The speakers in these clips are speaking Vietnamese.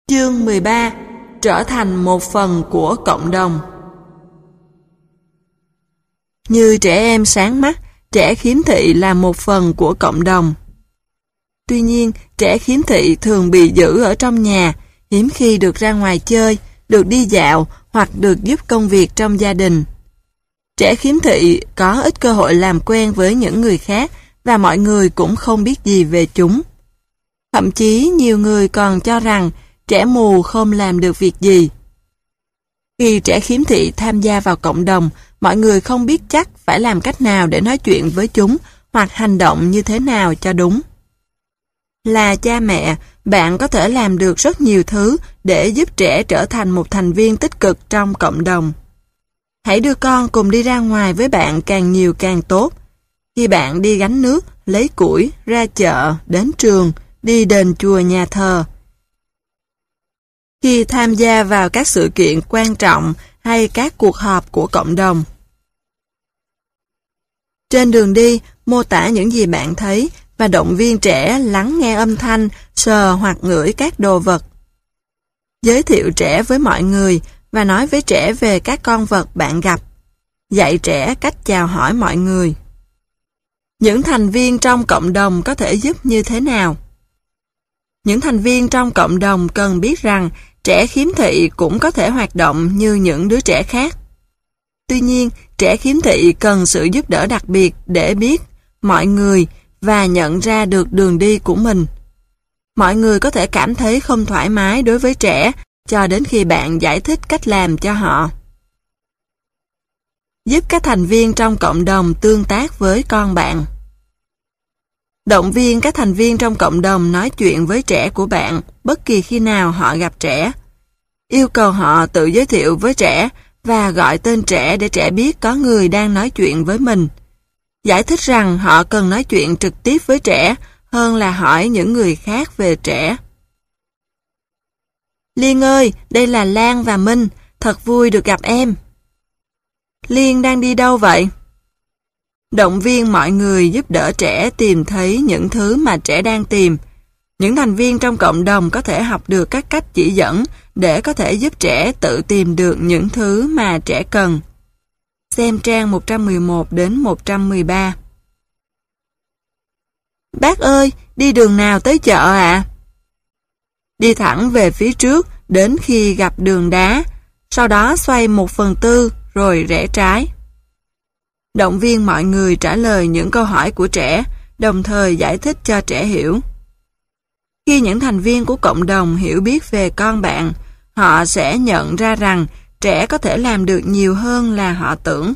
Chương 13. Trở thành một phần của cộng đồng. Như trẻ em sáng mắt, trẻ khiếm thị là một phần của cộng đồng. Tuy nhiên, trẻ khiếm thị thường bị giữ ở trong nhà, hiếm khi được ra ngoài chơi, được đi dạo hoặc được giúp công việc trong gia đình. Trẻ khiếm thị có ít cơ hội làm quen với những người khác và mọi người cũng không biết gì về chúng. Thậm chí nhiều người còn cho rằng trẻ mù không làm được việc gì. Khi trẻ khiếm thị tham gia vào cộng đồng, mọi người không biết chắc phải làm cách nào để nói chuyện với chúng hoặc hành động như thế nào cho đúng. Là cha mẹ, bạn có thể làm được rất nhiều thứ để giúp trẻ trở thành một thành viên tích cực trong cộng đồng. Hãy đưa con cùng đi ra ngoài với bạn càng nhiều càng tốt. Khi bạn đi gánh nước, lấy củi, ra chợ, đến trường, đi đền chùa nhà thờ. Khi tham gia vào các sự kiện quan trọng hay các cuộc họp của cộng đồng. Trên đường đi, mô tả những gì bạn thấy và động viên trẻ lắng nghe âm thanh, sờ hoặc ngửi các đồ vật. Giới thiệu trẻ với mọi người và nói với trẻ về các con vật bạn gặp. Dạy trẻ cách chào hỏi mọi người. Những thành viên trong cộng đồng có thể giúp như thế nào? Những thành viên trong cộng đồng cần biết rằng trẻ khiếm thị cũng có thể hoạt động như những đứa trẻ khác. Tuy nhiên, trẻ khiếm thị cần sự giúp đỡ đặc biệt để biết mọi người và nhận ra được đường đi của mình. Mọi người có thể cảm thấy không thoải mái đối với trẻ cho đến khi bạn giải thích cách làm cho họ. Giúp các thành viên trong cộng đồng tương tác với con bạn. Động viên các thành viên trong cộng đồng nói chuyện với trẻ của bạn bất kỳ khi nào họ gặp trẻ. Yêu cầu họ tự giới thiệu với trẻ và gọi tên trẻ để trẻ biết có người đang nói chuyện với mình. Giải thích rằng họ cần nói chuyện trực tiếp với trẻ hơn là hỏi những người khác về trẻ. Liên ơi, đây là Lan và Minh, thật vui được gặp em. Liên đang đi đâu vậy? Động viên mọi người giúp đỡ trẻ tìm thấy những thứ mà trẻ đang tìm. Những thành viên trong cộng đồng có thể học được các cách chỉ dẫn để có thể giúp trẻ tự tìm được những thứ mà trẻ cần. Xem trang 111 đến 113. Bác ơi, đi đường nào tới chợ ạ? Đi thẳng về phía trước đến khi gặp đường đá, sau đó xoay 1/4 rồi rẽ trái. Động viên mọi người trả lời những câu hỏi của trẻ, đồng thời giải thích cho trẻ hiểu. Khi những thành viên của cộng đồng hiểu biết về con bạn, họ sẽ nhận ra rằng trẻ có thể làm được nhiều hơn là họ tưởng.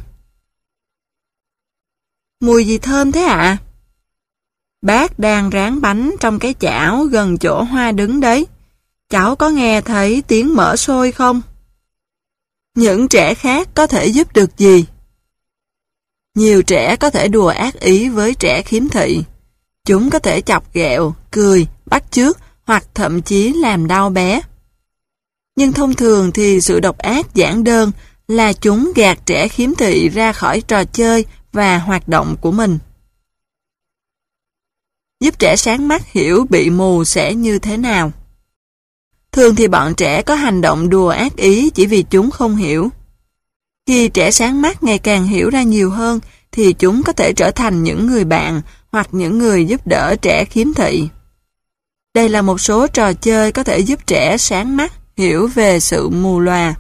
Mùi gì thơm thế ạ? Bác đang rán bánh trong cái chảo gần chỗ Hoa đứng đấy. Cháu có nghe thấy tiếng mỡ sôi không? Những trẻ khác có thể giúp được gì? Nhiều trẻ có thể đùa ác ý với trẻ khiếm thị. Chúng có thể chọc ghẹo, cười, bắt chước hoặc thậm chí làm đau bé. Nhưng thông thường thì sự độc ác giản đơn là chúng gạt trẻ khiếm thị ra khỏi trò chơi và hoạt động của mình. Giúp trẻ sáng mắt hiểu bị mù sẽ như thế nào? Thường thì bọn trẻ có hành động đùa ác ý chỉ vì chúng không hiểu. Khi trẻ sáng mắt ngày càng hiểu ra nhiều hơn thì chúng có thể trở thành những người bạn hoặc những người giúp đỡ trẻ khiếm thị. Đây là một số trò chơi có thể giúp trẻ sáng mắt hiểu về sự mù lòa.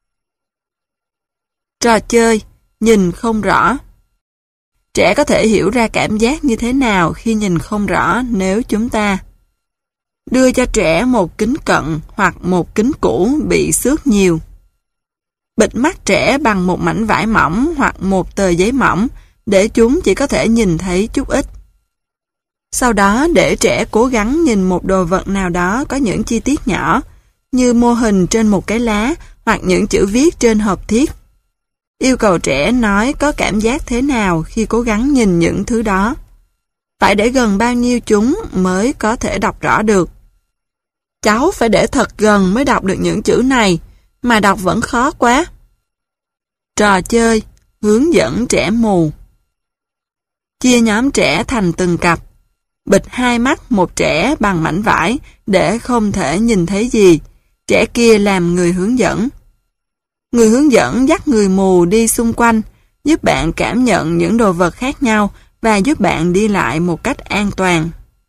Trò chơi, nhìn không rõ. Trẻ có thể hiểu ra cảm giác như thế nào khi nhìn không rõ nếu chúng ta đưa cho trẻ một kính cận hoặc một kính cũ bị xước nhiều. Bịt mắt trẻ bằng một mảnh vải mỏng hoặc một tờ giấy mỏng để chúng chỉ có thể nhìn thấy chút ít. Sau đó để trẻ cố gắng nhìn một đồ vật nào đó có những chi tiết nhỏ, như mô hình trên một cái lá hoặc những chữ viết trên hộp thiếc. Yêu cầu trẻ nói có cảm giác thế nào khi cố gắng nhìn những thứ đó. Phải để gần bao nhiêu chúng mới có thể đọc rõ được. Cháu phải để thật gần mới đọc được những chữ này, mà đọc vẫn khó quá. Trò chơi, hướng dẫn trẻ mù. Chia nhóm trẻ thành từng cặp. Bịt hai mắt một trẻ bằng mảnh vải để không thể nhìn thấy gì. Trẻ kia làm người hướng dẫn. Người hướng dẫn dắt người mù đi xung quanh, giúp bạn cảm nhận những đồ vật khác nhau và giúp bạn đi lại một cách an toàn.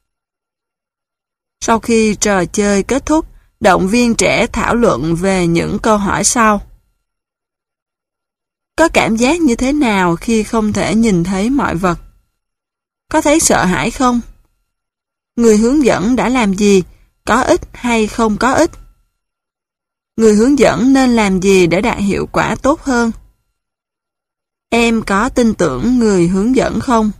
Sau khi trò chơi kết thúc, động viên trẻ thảo luận về những câu hỏi sau. Có cảm giác như thế nào khi không thể nhìn thấy mọi vật? Có thấy sợ hãi không? Người hướng dẫn đã làm gì? Có ích hay không có ích? Người hướng dẫn nên làm gì để đạt hiệu quả tốt hơn? Em có tin tưởng người hướng dẫn không?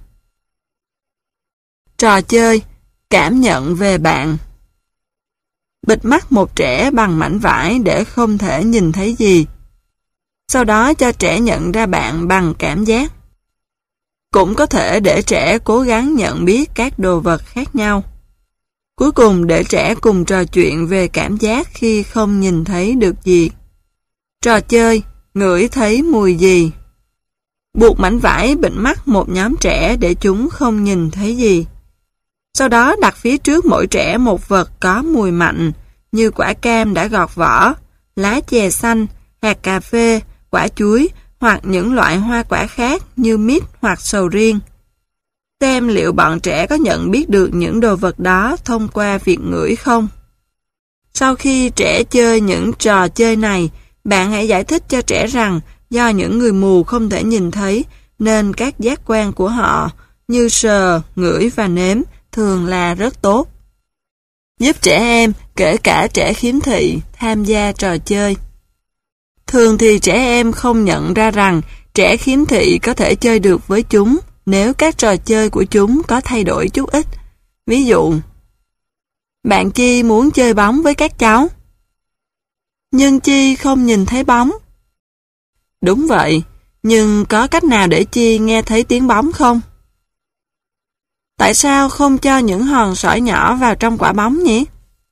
Trò chơi, cảm nhận về bạn. Bịt mắt một trẻ bằng mảnh vải để không thể nhìn thấy gì. Sau đó cho trẻ nhận ra bạn bằng cảm giác. Cũng có thể để trẻ cố gắng nhận biết các đồ vật khác nhau. Cuối cùng để trẻ cùng trò chuyện về cảm giác khi không nhìn thấy được gì. Trò chơi, ngửi thấy mùi gì. Buộc mảnh vải bịt mắt một nhóm trẻ để chúng không nhìn thấy gì. Sau đó đặt phía trước mỗi trẻ một vật có mùi mạnh như quả cam đã gọt vỏ, lá chè xanh, hạt cà phê, quả chuối hoặc những loại hoa quả khác như mít hoặc sầu riêng. Xem liệu bọn trẻ có nhận biết được những đồ vật đó thông qua việc ngửi không. Sau khi trẻ chơi những trò chơi này, bạn hãy giải thích cho trẻ rằng do những người mù không thể nhìn thấy nên các giác quan của họ như sờ, ngửi và nếm thường là rất tốt. Giúp trẻ em, kể cả trẻ khiếm thị, tham gia trò chơi. Thường thì trẻ em không nhận ra rằng trẻ khiếm thị có thể chơi được với chúng nếu các trò chơi của chúng có thay đổi chút ít. Ví dụ, bạn Chi muốn chơi bóng với các cháu. Nhưng Chi không nhìn thấy bóng. Đúng vậy, nhưng có cách nào để Chi nghe thấy tiếng bóng không? Tại sao không cho những hòn sỏi nhỏ vào trong quả bóng nhỉ?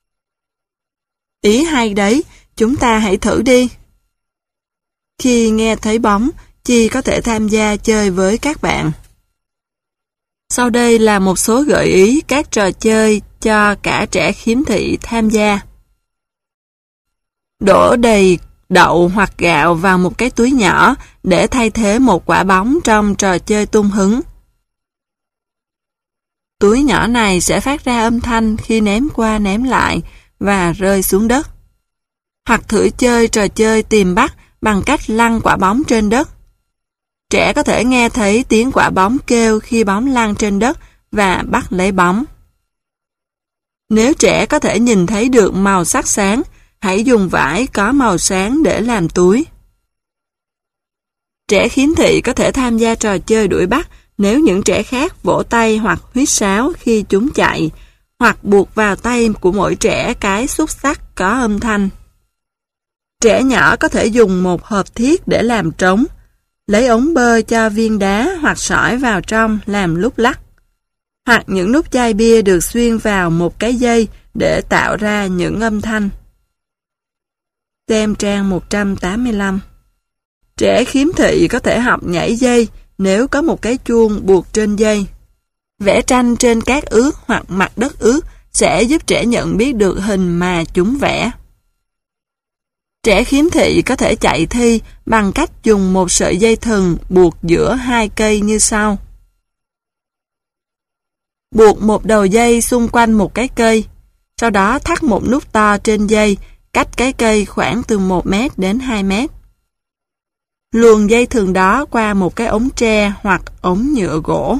Ý hay đấy, chúng ta hãy thử đi. Khi nghe thấy bóng, Chi có thể tham gia chơi với các bạn. Sau đây là một số gợi ý các trò chơi cho cả trẻ khiếm thị tham gia. Đổ đầy đậu hoặc gạo vào một cái túi nhỏ để thay thế một quả bóng trong trò chơi tung hứng. Túi nhỏ này sẽ phát ra âm thanh khi ném qua ném lại và rơi xuống đất. Hoặc thử chơi trò chơi tìm bắt bằng cách lăn quả bóng trên đất. Trẻ có thể nghe thấy tiếng quả bóng kêu khi bóng lăn trên đất và bắt lấy bóng. Nếu trẻ có thể nhìn thấy được màu sắc sáng, hãy dùng vải có màu sáng để làm túi. Trẻ khiếm thị có thể tham gia trò chơi đuổi bắt nếu những trẻ khác vỗ tay hoặc huýt sáo khi chúng chạy, hoặc buộc vào tay của mỗi trẻ cái xúc xắc có âm thanh. Trẻ nhỏ có thể dùng một hộp thiết để làm trống, lấy ống bơ cho viên đá hoặc sỏi vào trong làm lúc lắc, hoặc những nút chai bia được xuyên vào một cái dây để tạo ra những âm thanh. Xem trang 185. Trẻ khiếm thị có thể học nhảy dây nếu có một cái chuông buộc trên dây. Vẽ tranh trên cát ướt hoặc mặt đất ướt sẽ giúp trẻ nhận biết được hình mà chúng vẽ. Trẻ khiếm thị có thể chạy thi bằng cách dùng một sợi dây thừng buộc giữa hai cây như sau. Buộc một đầu dây xung quanh một cái cây, sau đó thắt một nút to trên dây, cách cái cây khoảng từ 1 mét đến 2 mét. Luồn dây thừng đó qua một cái ống tre hoặc ống nhựa gỗ.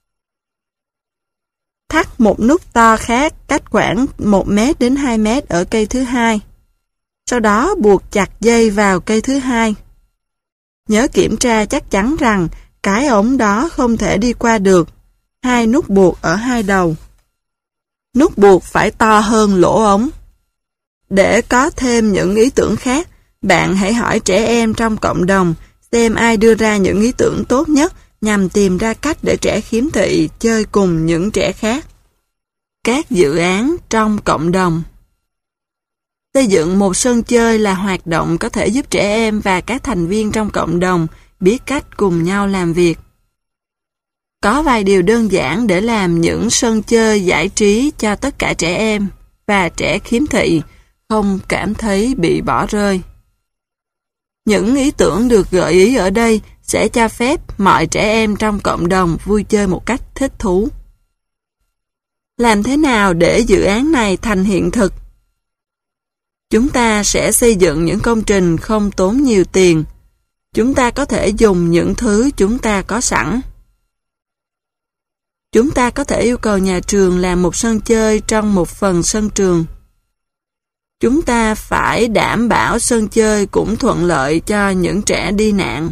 Thắt một nút to khác cách khoảng 1 mét đến 2 mét ở cây thứ hai. Sau đó buộc chặt dây vào cây thứ hai. Nhớ kiểm tra chắc chắn rằng cái ống đó không thể đi qua được. 2 nút buộc ở hai đầu. Nút buộc phải to hơn lỗ ống. Để có thêm những ý tưởng khác, bạn hãy hỏi trẻ em trong cộng đồng xem ai đưa ra những ý tưởng tốt nhất nhằm tìm ra cách để trẻ khiếm thị chơi cùng những trẻ khác. Các dự án trong cộng đồng. Xây dựng một sân chơi là hoạt động có thể giúp trẻ em và các thành viên trong cộng đồng biết cách cùng nhau làm việc. Có vài điều đơn giản để làm những sân chơi giải trí cho tất cả trẻ em và trẻ khiếm thị, không cảm thấy bị bỏ rơi. Những ý tưởng được gợi ý ở đây sẽ cho phép mọi trẻ em trong cộng đồng vui chơi một cách thích thú. Làm thế nào để dự án này thành hiện thực? Chúng ta sẽ xây dựng những công trình không tốn nhiều tiền. Chúng ta có thể dùng những thứ chúng ta có sẵn. Chúng ta có thể yêu cầu nhà trường làm một sân chơi trong một phần sân trường. Chúng ta phải đảm bảo sân chơi cũng thuận lợi cho những trẻ đi nạn.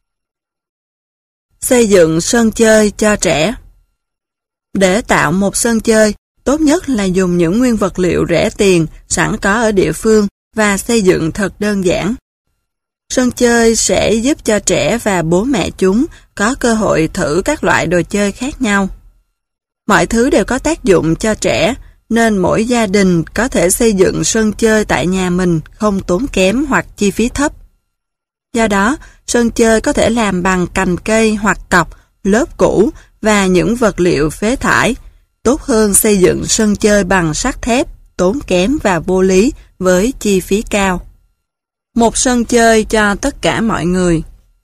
Xây dựng sân chơi cho trẻ. Để tạo một sân chơi, tốt nhất là dùng những nguyên vật liệu rẻ tiền sẵn có ở địa phương và xây dựng thật đơn giản. Sân chơi sẽ giúp cho trẻ và bố mẹ chúng có cơ hội thử các loại đồ chơi khác nhau. Mọi thứ đều có tác dụng cho trẻ, nên mỗi gia đình có thể xây dựng sân chơi tại nhà mình không tốn kém hoặc chi phí thấp. Do đó, sân chơi có thể làm bằng cành cây hoặc cọc, lớp cũ và những vật liệu phế thải, tốt hơn xây dựng sân chơi bằng sắt thép, tốn kém và vô lý với chi phí cao. Một sân chơi cho tất cả mọi người.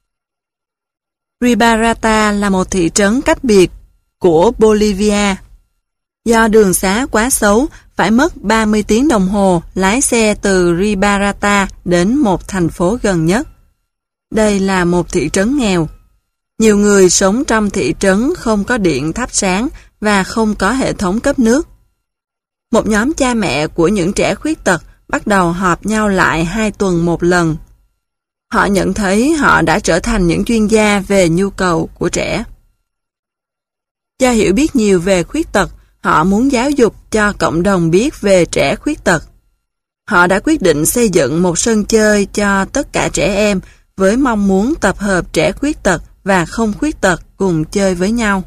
Ribarata là một thị trấn cách biệt của Bolivia. Do đường xá quá xấu, phải mất 30 tiếng đồng hồ lái xe từ Ribarata đến một thành phố gần nhất. Đây là một thị trấn nghèo. Nhiều người sống trong thị trấn không có điện thắp sáng và không có hệ thống cấp nước. Một nhóm cha mẹ của những trẻ khuyết tật bắt đầu họp nhau lại 2 tuần một lần. Họ nhận thấy họ đã trở thành những chuyên gia về nhu cầu của trẻ. Do hiểu biết nhiều về khuyết tật, họ muốn giáo dục cho cộng đồng biết về trẻ khuyết tật. Họ đã quyết định xây dựng một sân chơi cho tất cả trẻ em với mong muốn tập hợp trẻ khuyết tật và không khuyết tật cùng chơi với nhau.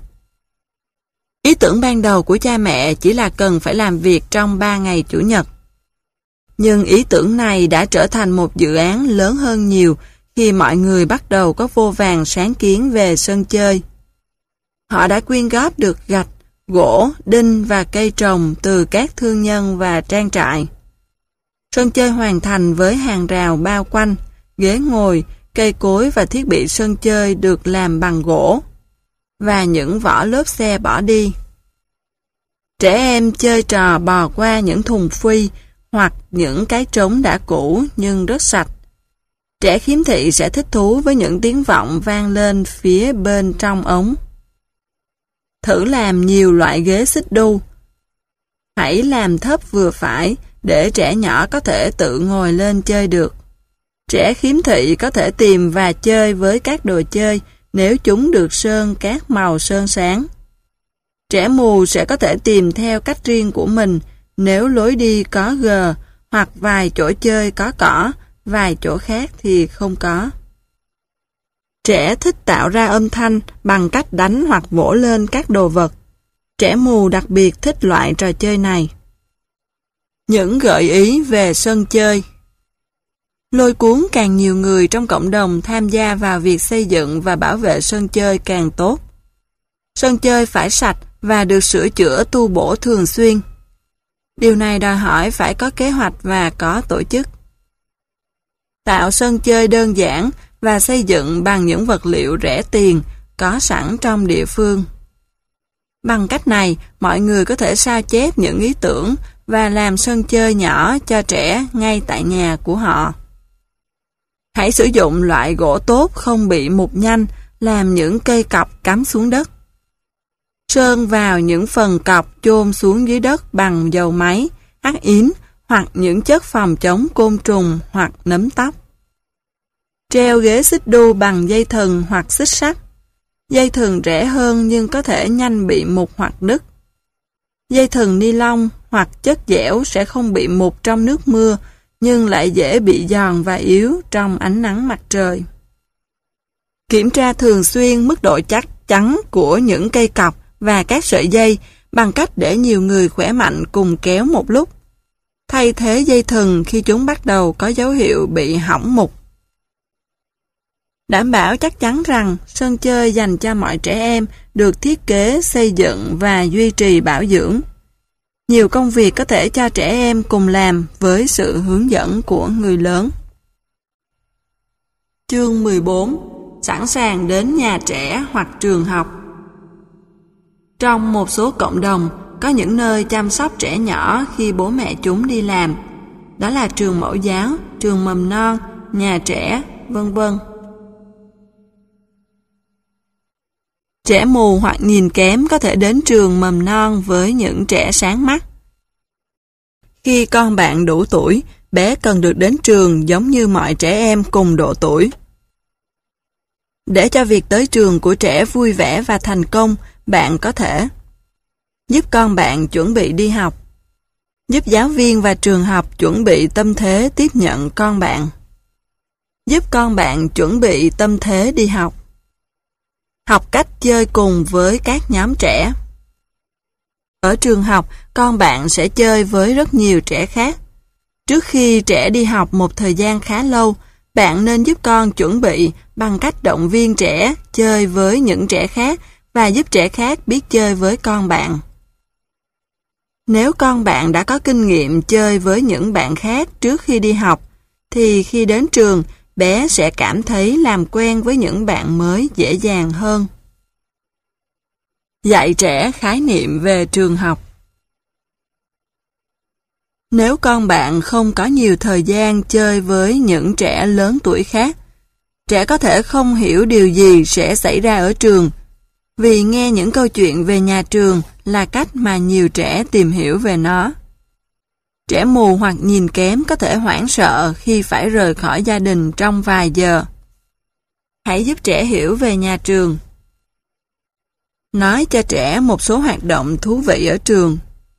Ý tưởng ban đầu của cha mẹ chỉ là cần phải làm việc trong 3 ngày Chủ nhật. Nhưng ý tưởng này đã trở thành một dự án lớn hơn nhiều khi mọi người bắt đầu có vô vàn sáng kiến về sân chơi. Họ đã quyên góp được gạch, gỗ, đinh và cây trồng từ các thương nhân và trang trại. Sân chơi hoàn thành với hàng rào bao quanh, ghế ngồi, cây cối và thiết bị sân chơi được làm bằng gỗ, và những vỏ lốp xe bỏ đi. Trẻ em chơi trò bò qua những thùng phuy hoặc những cái trống đã cũ nhưng rất sạch. Trẻ khiếm thị sẽ thích thú với những tiếng vọng vang lên phía bên trong ống. Thử làm nhiều loại ghế xích đu. Hãy làm thấp vừa phải để trẻ nhỏ có thể tự ngồi lên chơi được. Trẻ khiếm thị có thể tìm và chơi với các đồ chơi nếu chúng được sơn các màu sơn sáng. Trẻ mù sẽ có thể tìm theo cách riêng của mình nếu lối đi có gờ hoặc vài chỗ chơi có cỏ, vài chỗ khác thì không có. Trẻ thích tạo ra âm thanh bằng cách đánh hoặc vỗ lên các đồ vật. Trẻ mù đặc biệt thích loại trò chơi này. Những gợi ý về sân chơi. Lôi cuốn càng nhiều người trong cộng đồng tham gia vào việc xây dựng và bảo vệ sân chơi càng tốt. Sân chơi phải sạch và được sửa chữa tu bổ thường xuyên. Điều này đòi hỏi phải có kế hoạch và có tổ chức. Tạo sân chơi đơn giản và xây dựng bằng những vật liệu rẻ tiền có sẵn trong địa phương. Bằng cách này, mọi người có thể sao chép những ý tưởng và làm sân chơi nhỏ cho trẻ ngay tại nhà của họ. Hãy sử dụng loại gỗ tốt không bị mục nhanh, làm những cây cọc cắm xuống đất. Sơn vào những phần cọc chôn xuống dưới đất bằng dầu máy, hắc ín hoặc những chất phòng chống côn trùng hoặc nấm tóc. Treo ghế xích đu bằng dây thừng hoặc xích sắt. Dây thừng rẻ hơn nhưng có thể nhanh bị mục hoặc đứt. Dây thừng ni lông hoặc chất dẻo sẽ không bị mục trong nước mưa nhưng lại dễ bị giòn và yếu trong ánh nắng mặt trời. Kiểm tra thường xuyên mức độ chắc chắn của những cây cọc và các sợi dây bằng cách để nhiều người khỏe mạnh cùng kéo một lúc. Thay thế dây thừng khi chúng bắt đầu có dấu hiệu bị hỏng mục. Đảm bảo chắc chắn rằng sân chơi dành cho mọi trẻ em được thiết kế, xây dựng và duy trì bảo dưỡng. Nhiều công việc có thể cho trẻ em cùng làm với sự hướng dẫn của người lớn. Chương 14. Sẵn sàng đến nhà trẻ hoặc trường học. Trong một số cộng đồng, có những nơi chăm sóc trẻ nhỏ khi bố mẹ chúng đi làm. Đó là trường mẫu giáo, trường mầm non, nhà trẻ, vân vân. Trẻ mù hoặc nhìn kém có thể đến trường mầm non với những trẻ sáng mắt. Khi con bạn đủ tuổi, bé cần được đến trường giống như mọi trẻ em cùng độ tuổi. Để cho việc tới trường của trẻ vui vẻ và thành công, bạn có thể giúp con bạn chuẩn bị đi học, giúp giáo viên và trường học chuẩn bị tâm thế tiếp nhận con bạn, giúp con bạn chuẩn bị tâm thế đi học, học cách chơi cùng với các nhóm trẻ. Ở trường học, con bạn sẽ chơi với rất nhiều trẻ khác. Trước khi trẻ đi học một thời gian khá lâu, bạn nên giúp con chuẩn bị bằng cách động viên trẻ chơi với những trẻ khác và giúp trẻ khác biết chơi với con bạn. Nếu con bạn đã có kinh nghiệm chơi với những bạn khác trước khi đi học, thì khi đến trường, bé sẽ cảm thấy làm quen với những bạn mới dễ dàng hơn. Dạy trẻ khái niệm về trường học. Nếu con bạn không có nhiều thời gian chơi với những trẻ lớn tuổi khác, trẻ có thể không hiểu điều gì sẽ xảy ra ở trường, vì nghe những câu chuyện về nhà trường là cách mà nhiều trẻ tìm hiểu về nó. Trẻ mù hoặc nhìn kém có thể hoảng sợ khi phải rời khỏi gia đình trong vài giờ. Hãy giúp trẻ hiểu về nhà trường. Nói cho trẻ một số hoạt động thú vị ở trường.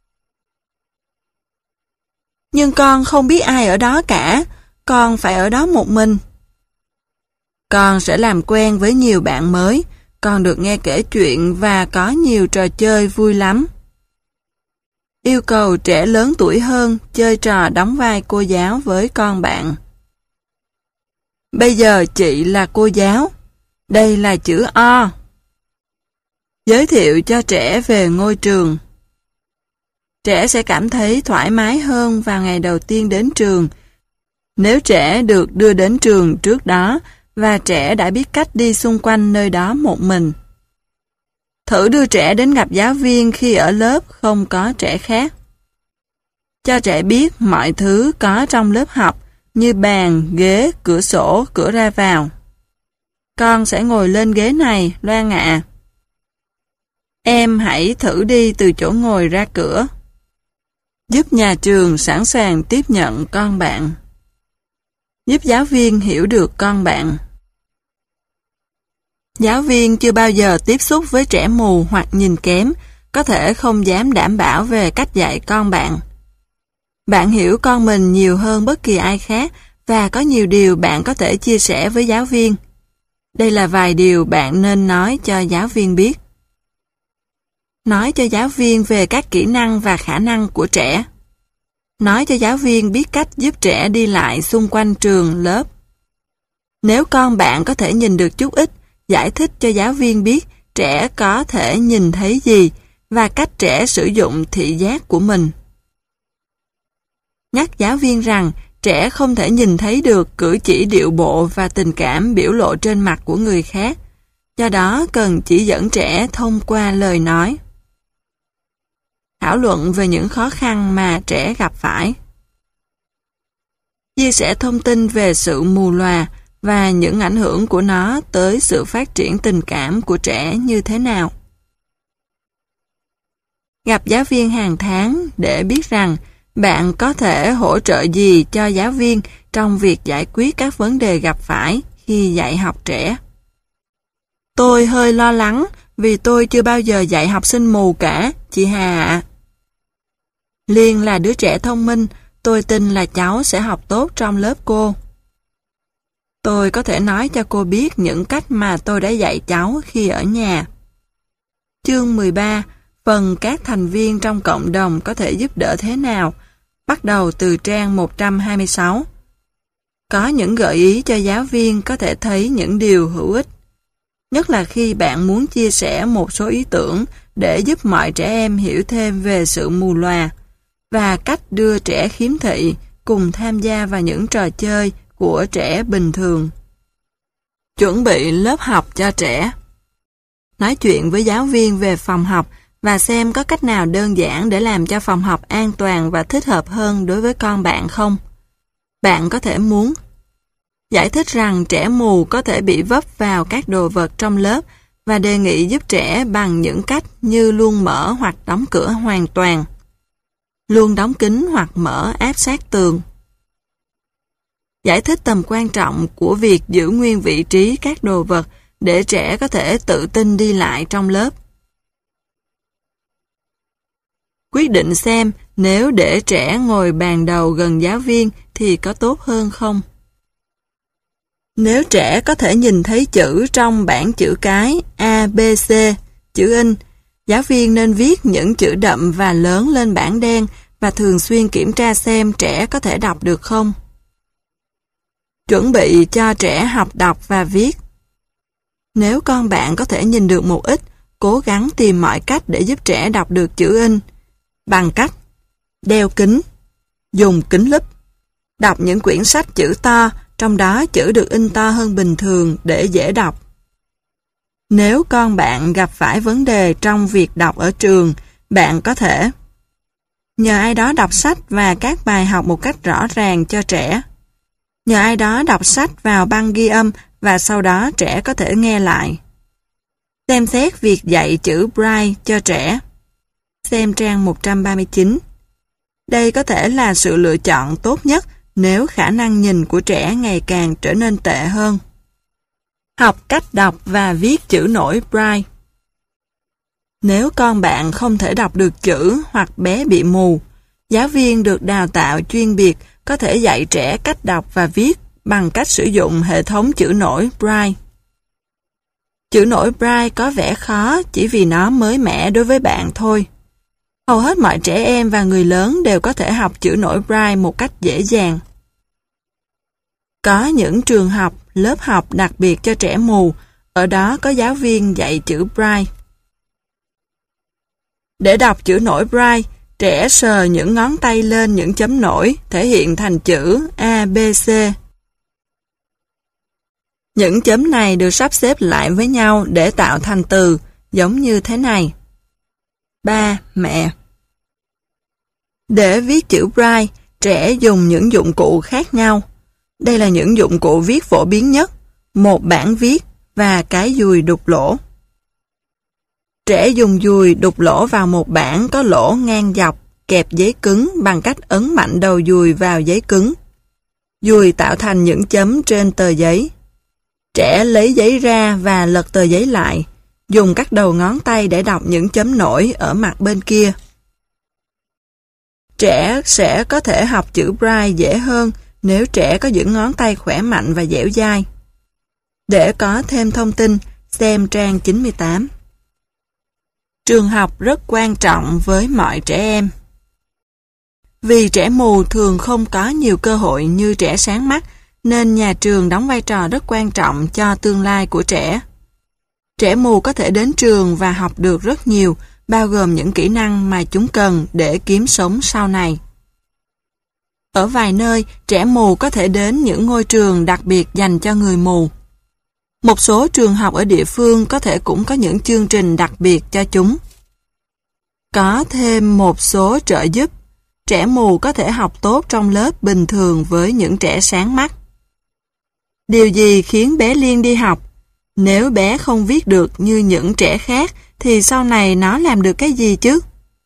Nhưng con không biết ai ở đó cả, con phải ở đó một mình. Con sẽ làm quen với nhiều bạn mới, con được nghe kể chuyện và có nhiều trò chơi vui lắm. Yêu cầu trẻ lớn tuổi hơn chơi trò đóng vai cô giáo với con bạn. Bây giờ chị là cô giáo. Đây là chữ O. Giới thiệu cho trẻ về ngôi trường. Trẻ sẽ cảm thấy thoải mái hơn vào ngày đầu tiên đến trường nếu trẻ được đưa đến trường trước đó và trẻ đã biết cách đi xung quanh nơi đó một mình. Thử đưa trẻ đến gặp giáo viên khi ở lớp không có trẻ khác. Cho trẻ biết mọi thứ có trong lớp học như bàn, ghế, cửa sổ, cửa ra vào. Con sẽ ngồi lên ghế này, Loan ạ. Em hãy thử đi từ chỗ ngồi ra cửa. Giúp nhà trường sẵn sàng tiếp nhận con bạn. Giúp giáo viên hiểu được con bạn. Giáo viên chưa bao giờ tiếp xúc với trẻ mù hoặc nhìn kém, có thể không dám đảm bảo về cách dạy con bạn. Bạn hiểu con mình nhiều hơn bất kỳ ai khác và có nhiều điều bạn có thể chia sẻ với giáo viên. Đây là vài điều bạn nên nói cho giáo viên biết. Nói cho giáo viên về các kỹ năng và khả năng của trẻ. Nói cho giáo viên biết cách giúp trẻ đi lại xung quanh trường, lớp. Nếu con bạn có thể nhìn được chút ít, giải thích cho giáo viên biết trẻ có thể nhìn thấy gì và cách trẻ sử dụng thị giác của mình. Nhắc giáo viên rằng trẻ không thể nhìn thấy được cử chỉ điệu bộ và tình cảm biểu lộ trên mặt của người khác, do đó cần chỉ dẫn trẻ thông qua lời nói. Thảo luận về những khó khăn mà trẻ gặp phải. Chia sẻ thông tin về sự mù lòa và những ảnh hưởng của nó tới sự phát triển tình cảm của trẻ như thế nào. Gặp giáo viên hàng tháng để biết rằng bạn có thể hỗ trợ gì cho giáo viên trong việc giải quyết các vấn đề gặp phải khi dạy học trẻ. Tôi hơi lo lắng vì tôi chưa bao giờ dạy học sinh mù cả, chị Hà ạ. Liên là đứa trẻ thông minh, tôi tin là cháu sẽ học tốt trong lớp cô. Tôi có thể nói cho cô biết những cách mà tôi đã dạy cháu khi ở nhà. Chương 13. Phần các thành viên trong cộng đồng có thể giúp đỡ thế nào? Bắt đầu từ trang 126. Có những gợi ý cho giáo viên có thể thấy những điều hữu ích. nhất là khi bạn muốn chia sẻ một số ý tưởng để giúp mọi trẻ em hiểu thêm về sự mù lòa và cách đưa trẻ khiếm thị cùng tham gia vào những trò chơi của trẻ bình thường. Chuẩn bị lớp học cho trẻ. Nói chuyện với giáo viên về phòng học và xem có cách nào đơn giản để làm cho phòng học an toàn và thích hợp hơn đối với con bạn không. Bạn có thể muốn giải thích rằng trẻ mù có thể bị vấp vào các đồ vật trong lớp và đề nghị giúp trẻ bằng những cách như luôn mở hoặc đóng cửa hoàn toàn, luôn đóng kín hoặc mở áp sát tường. Giải thích tầm quan trọng của việc giữ nguyên vị trí các đồ vật để trẻ có thể tự tin đi lại trong lớp. Quyết định xem nếu để trẻ ngồi bàn đầu gần giáo viên thì có tốt hơn không. Nếu trẻ có thể nhìn thấy chữ trong bảng chữ cái A, B, C, chữ in, giáo viên nên viết những chữ đậm và lớn lên bảng đen và thường xuyên kiểm tra xem trẻ có thể đọc được không. Chuẩn bị cho trẻ học đọc và viết. Nếu con bạn có thể nhìn được một ít, cố gắng tìm mọi cách để giúp trẻ đọc được chữ in, bằng cách đeo kính, dùng kính lúp, đọc những quyển sách chữ to, trong đó chữ được in to hơn bình thường để dễ đọc. Nếu con bạn gặp phải vấn đề trong việc đọc ở trường, bạn có thể nhờ ai đó đọc sách và các bài học một cách rõ ràng cho trẻ. Nhờ ai đó đọc sách vào băng ghi âm và sau đó trẻ có thể nghe lại. Xem xét việc dạy chữ Braille cho trẻ. Xem trang 139. Đây có thể là sự lựa chọn tốt nhất nếu khả năng nhìn của trẻ ngày càng trở nên tệ hơn. Học cách đọc và viết chữ nổi Braille. Nếu con bạn không thể đọc được chữ hoặc bé bị mù, giáo viên được đào tạo chuyên biệt có thể dạy trẻ cách đọc và viết bằng cách sử dụng hệ thống chữ nổi Braille. Chữ nổi Braille có vẻ khó chỉ vì nó mới mẻ đối với bạn thôi. Hầu hết mọi trẻ em và người lớn đều có thể học chữ nổi Braille một cách dễ dàng. Có những trường học, lớp học đặc biệt cho trẻ mù, ở đó có giáo viên dạy chữ Braille. Để đọc chữ nổi Braille, trẻ sờ những ngón tay lên những chấm nổi thể hiện thành chữ A, B, C. Những chấm này được sắp xếp lại với nhau để tạo thành từ, giống như thế này. Ba, mẹ. Để viết chữ Braille, trẻ dùng những dụng cụ khác nhau. Đây là những dụng cụ viết phổ biến nhất, một bảng viết và cái dùi đục lỗ. Trẻ dùng dùi đục lỗ vào một bảng có lỗ ngang dọc, kẹp giấy cứng bằng cách ấn mạnh đầu dùi vào giấy cứng. Dùi tạo thành những chấm trên tờ giấy. Trẻ lấy giấy ra và lật tờ giấy lại, dùng các đầu ngón tay để đọc những chấm nổi ở mặt bên kia. Trẻ sẽ có thể học chữ Braille dễ hơn nếu trẻ có những ngón tay khỏe mạnh và dẻo dai. Để có thêm thông tin, xem trang 98. Trường học rất quan trọng với mọi trẻ em. Vì trẻ mù thường không có nhiều cơ hội như trẻ sáng mắt, nên nhà trường đóng vai trò rất quan trọng cho tương lai của trẻ. Trẻ mù có thể đến trường và học được rất nhiều, bao gồm những kỹ năng mà chúng cần để kiếm sống sau này. Ở vài nơi, trẻ mù có thể đến những ngôi trường đặc biệt dành cho người mù. Một số trường học ở địa phương có thể cũng có những chương trình đặc biệt cho chúng. Có thêm một số trợ giúp, trẻ mù có thể học tốt trong lớp bình thường với những trẻ sáng mắt. Điều gì khiến bé Liên đi học? Nếu bé không viết được như những trẻ khác, thì sau này nó làm được cái gì chứ?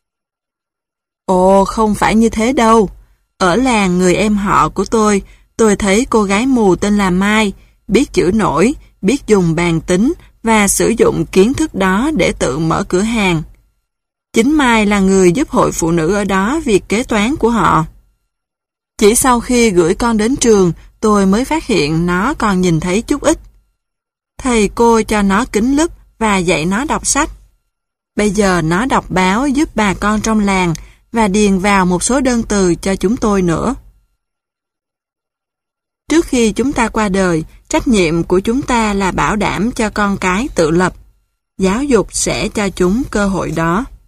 Ồ, không phải như thế đâu. Ở làng người em họ của tôi thấy cô gái mù tên là Mai, biết chữ nổi, biết dùng bàn tính và sử dụng kiến thức đó để tự mở cửa hàng. Chính Mai là người giúp hội phụ nữ ở đó việc kế toán của họ. Chỉ sau khi gửi con đến trường, tôi mới phát hiện nó còn nhìn thấy chút ít. Thầy cô cho nó kính lúp và dạy nó đọc sách. Bây giờ nó đọc báo giúp bà con trong làng và điền vào một số đơn từ cho chúng tôi nữa. Trước khi chúng ta qua đời, trách nhiệm của chúng ta là bảo đảm cho con cái tự lập. Giáo dục sẽ cho chúng cơ hội đó.